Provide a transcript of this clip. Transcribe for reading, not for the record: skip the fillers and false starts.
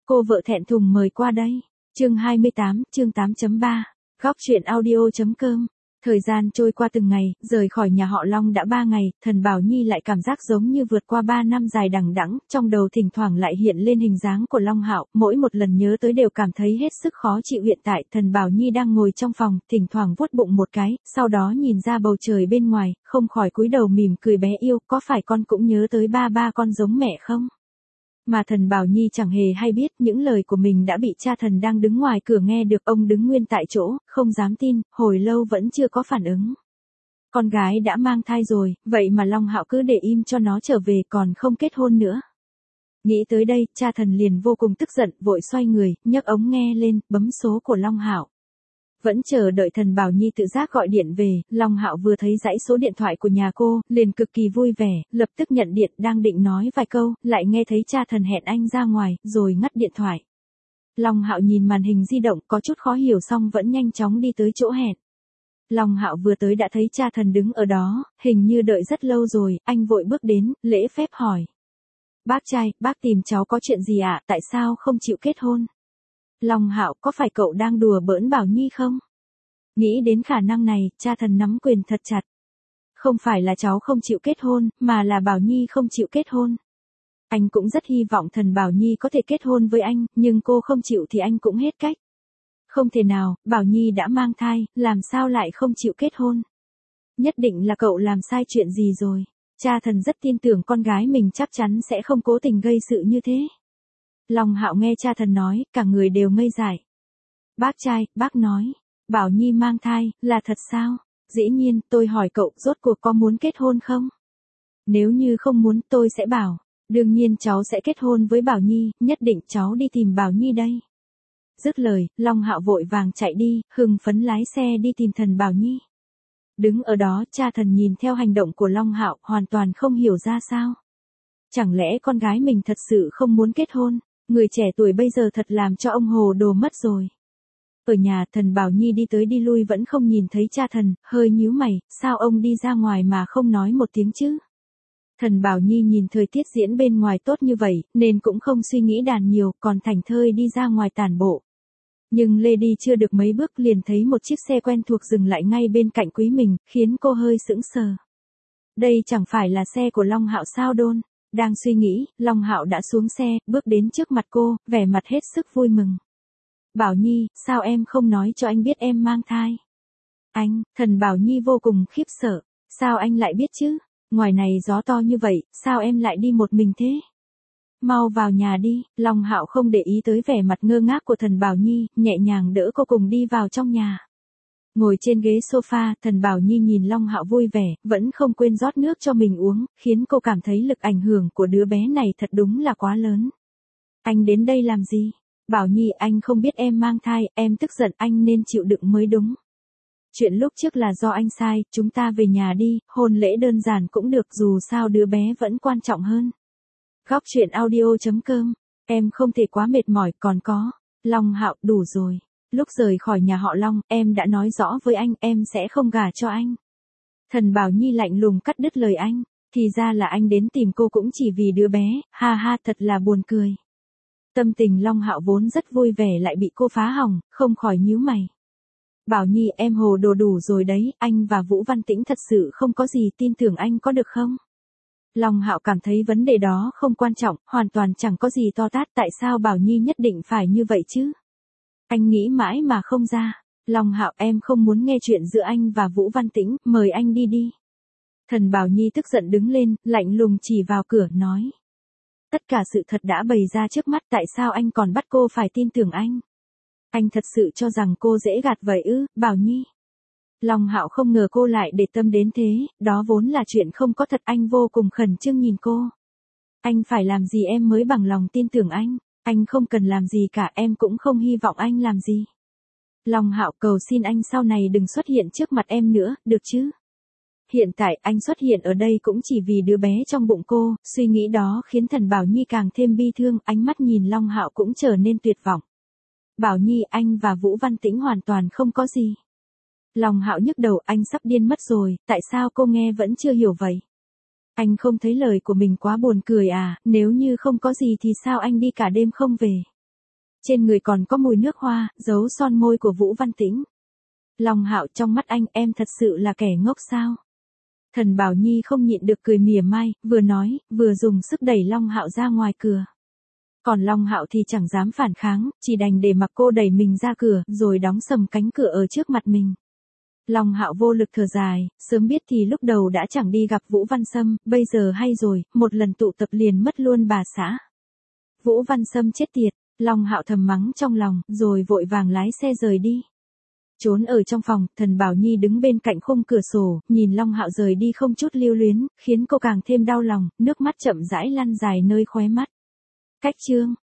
Cô vợ thẹn thùng mời qua đây. Chương 28, chương 8.3. Góc truyện audio.com. Thời gian trôi qua từng ngày, rời khỏi nhà họ Long đã 3 ngày, Thần Bảo Nhi lại cảm giác giống như vượt qua 3 năm dài đằng đẵng, trong đầu thỉnh thoảng lại hiện lên hình dáng của Long Hạo, mỗi một lần nhớ tới đều cảm thấy hết sức khó chịu. Hiện tại, Thần Bảo Nhi đang ngồi trong phòng, thỉnh thoảng vuốt bụng một cái, sau đó nhìn ra bầu trời bên ngoài, không khỏi cúi đầu mỉm cười. Bé yêu, có phải con cũng nhớ tới ba con giống mẹ không? Mà Thần Bảo Nhi chẳng hề hay biết những lời của mình đã bị cha Thần đang đứng ngoài cửa nghe được. Ông đứng nguyên tại chỗ, không dám tin, hồi lâu vẫn chưa có phản ứng. Con gái đã mang thai rồi, vậy mà Long Hạo cứ để im cho nó trở về, còn không kết hôn nữa. Nghĩ tới đây, cha Thần liền vô cùng tức giận, vội xoay người, nhấc ống nghe lên, bấm số của Long Hạo. Vẫn chờ đợi Thần Bảo Nhi tự giác gọi điện về, Long Hạo vừa thấy dãy số điện thoại của nhà cô, liền cực kỳ vui vẻ, lập tức nhận điện, đang định nói vài câu, lại nghe thấy cha Thần hẹn anh ra ngoài, rồi ngắt điện thoại. Long Hạo nhìn màn hình di động, có chút khó hiểu xong vẫn nhanh chóng đi tới chỗ hẹn. Long Hạo vừa tới đã thấy cha Thần đứng ở đó, hình như đợi rất lâu rồi, anh vội bước đến, lễ phép hỏi. Bác trai, bác tìm cháu có chuyện gì ạ, tại sao không chịu kết hôn? Long Hạo, có phải cậu đang đùa bỡn Bảo Nhi không? Nghĩ đến khả năng này, cha Thần nắm quyền thật chặt. Không phải là cháu không chịu kết hôn, mà là Bảo Nhi không chịu kết hôn. Anh cũng rất hy vọng Thần Bảo Nhi có thể kết hôn với anh, nhưng cô không chịu thì anh cũng hết cách. Không thể nào, Bảo Nhi đã mang thai, làm sao lại không chịu kết hôn? Nhất định là cậu làm sai chuyện gì rồi. Cha Thần rất tin tưởng con gái mình chắc chắn sẽ không cố tình gây sự như thế. Long Hạo nghe cha Thần nói, cả người đều ngây dại. Bác trai, bác nói, Bảo Nhi mang thai, là thật sao? Dĩ nhiên, tôi hỏi cậu, rốt cuộc có muốn kết hôn không? Nếu như không muốn, tôi sẽ bảo. Đương nhiên cháu sẽ kết hôn với Bảo Nhi, nhất định cháu đi tìm Bảo Nhi đây. Dứt lời, Long Hạo vội vàng chạy đi, hưng phấn lái xe đi tìm Thần Bảo Nhi. Đứng ở đó, cha Thần nhìn theo hành động của Long Hạo, hoàn toàn không hiểu ra sao. Chẳng lẽ con gái mình thật sự không muốn kết hôn? Người trẻ tuổi bây giờ thật làm cho ông hồ đồ mất rồi. Ở nhà, Thần Bảo Nhi đi tới đi lui vẫn không nhìn thấy cha Thần, hơi nhíu mày, sao ông đi ra ngoài mà không nói một tiếng chứ? Thần Bảo Nhi nhìn thời tiết diễn bên ngoài tốt như vậy, nên cũng không suy nghĩ đàn nhiều, còn thảnh thơi đi ra ngoài tản bộ. Nhưng lê đi chưa được mấy bước liền thấy một chiếc xe quen thuộc dừng lại ngay bên cạnh Quý mình, khiến cô hơi sững sờ. Đây chẳng phải là xe của Long Hạo sao đôn? Đang suy nghĩ, Long Hạo đã xuống xe, bước đến trước mặt cô, vẻ mặt hết sức vui mừng. Bảo Nhi, sao em không nói cho anh biết em mang thai? Anh, Thần Bảo Nhi vô cùng khiếp sợ. Sao anh lại biết chứ? Ngoài này gió to như vậy, sao em lại đi một mình thế? Mau vào nhà đi. Long Hạo không để ý tới vẻ mặt ngơ ngác của Thần Bảo Nhi, nhẹ nhàng đỡ cô cùng đi vào trong nhà. Ngồi trên ghế sofa, Thần Bảo Nhi nhìn Long Hạo vui vẻ, vẫn không quên rót nước cho mình uống, khiến cô cảm thấy lực ảnh hưởng của đứa bé này thật đúng là quá lớn. Anh đến đây làm gì? Bảo Nhi, anh không biết em mang thai, em tức giận, anh nên chịu đựng mới đúng. Chuyện lúc trước là do anh sai, chúng ta về nhà đi, hôn lễ đơn giản cũng được, dù sao đứa bé vẫn quan trọng hơn. Góc truyện audio.com. Em không thể quá mệt mỏi, còn có. Long Hạo, đủ rồi. Lúc rời khỏi nhà họ Long, em đã nói rõ với anh, em sẽ không gả cho anh. Thần Bảo Nhi lạnh lùng cắt đứt lời anh. Thì ra là anh đến tìm cô cũng chỉ vì đứa bé, ha ha, thật là buồn cười. Tâm tình Long Hạo vốn rất vui vẻ lại bị cô phá hỏng, không khỏi nhíu mày. Bảo Nhi, em hồ đồ đủ rồi đấy, anh và Vũ Văn Tĩnh thật sự không có gì, tin tưởng anh có được không? Long Hạo cảm thấy vấn đề đó không quan trọng, hoàn toàn chẳng có gì to tát, tại sao Bảo Nhi nhất định phải như vậy chứ? Anh nghĩ mãi mà không ra. Long Hạo, em không muốn nghe chuyện giữa anh và Vũ Văn Tĩnh, mời anh đi đi. Thần Bảo Nhi tức giận đứng lên, lạnh lùng chỉ vào cửa, nói. Tất cả sự thật đã bày ra trước mắt, tại sao anh còn bắt cô phải tin tưởng anh? Anh thật sự cho rằng cô dễ gạt vậy ư, Bảo Nhi? Long Hạo không ngờ cô lại để tâm đến thế, đó vốn là chuyện không có thật, anh vô cùng khẩn trương nhìn cô. Anh phải làm gì em mới bằng lòng tin tưởng anh không cần làm gì cả, em cũng không hy vọng anh làm gì. Long Hạo, cầu xin anh sau này đừng xuất hiện trước mặt em nữa, được chứ? Hiện tại anh xuất hiện ở đây cũng chỉ vì đứa bé trong bụng cô, suy nghĩ đó khiến Thần Bảo Nhi càng thêm bi thương, ánh mắt nhìn Long Hạo cũng trở nên tuyệt vọng. Bảo Nhi, anh và Vũ Văn Tĩnh hoàn toàn không có gì. Long Hạo nhức đầu, anh sắp điên mất rồi, tại sao cô nghe vẫn chưa hiểu vậy? Anh không thấy lời của mình quá buồn cười à, nếu như không có gì thì sao anh đi cả đêm không về? Trên người còn có mùi nước hoa, dấu son môi của Vũ Văn Tĩnh. Long Hạo, trong mắt anh em thật sự là kẻ ngốc sao? Thần Bảo Nhi không nhịn được cười mỉa mai, vừa nói, vừa dùng sức đẩy Long Hạo ra ngoài cửa. Còn Long Hạo thì chẳng dám phản kháng, chỉ đành để mặc cô đẩy mình ra cửa, rồi đóng sầm cánh cửa ở trước mặt mình. Long Hạo vô lực thở dài, sớm biết thì lúc đầu đã chẳng đi gặp Vũ Văn Sâm, bây giờ hay rồi, một lần tụ tập liền mất luôn bà xã. Vũ Văn Sâm chết tiệt, Long Hạo thầm mắng trong lòng, rồi vội vàng lái xe rời đi. Trốn ở trong phòng, Thần Bảo Nhi đứng bên cạnh khung cửa sổ, nhìn Long Hạo rời đi không chút lưu luyến, khiến cô càng thêm đau lòng, nước mắt chậm rãi lăn dài nơi khóe mắt. Cách chương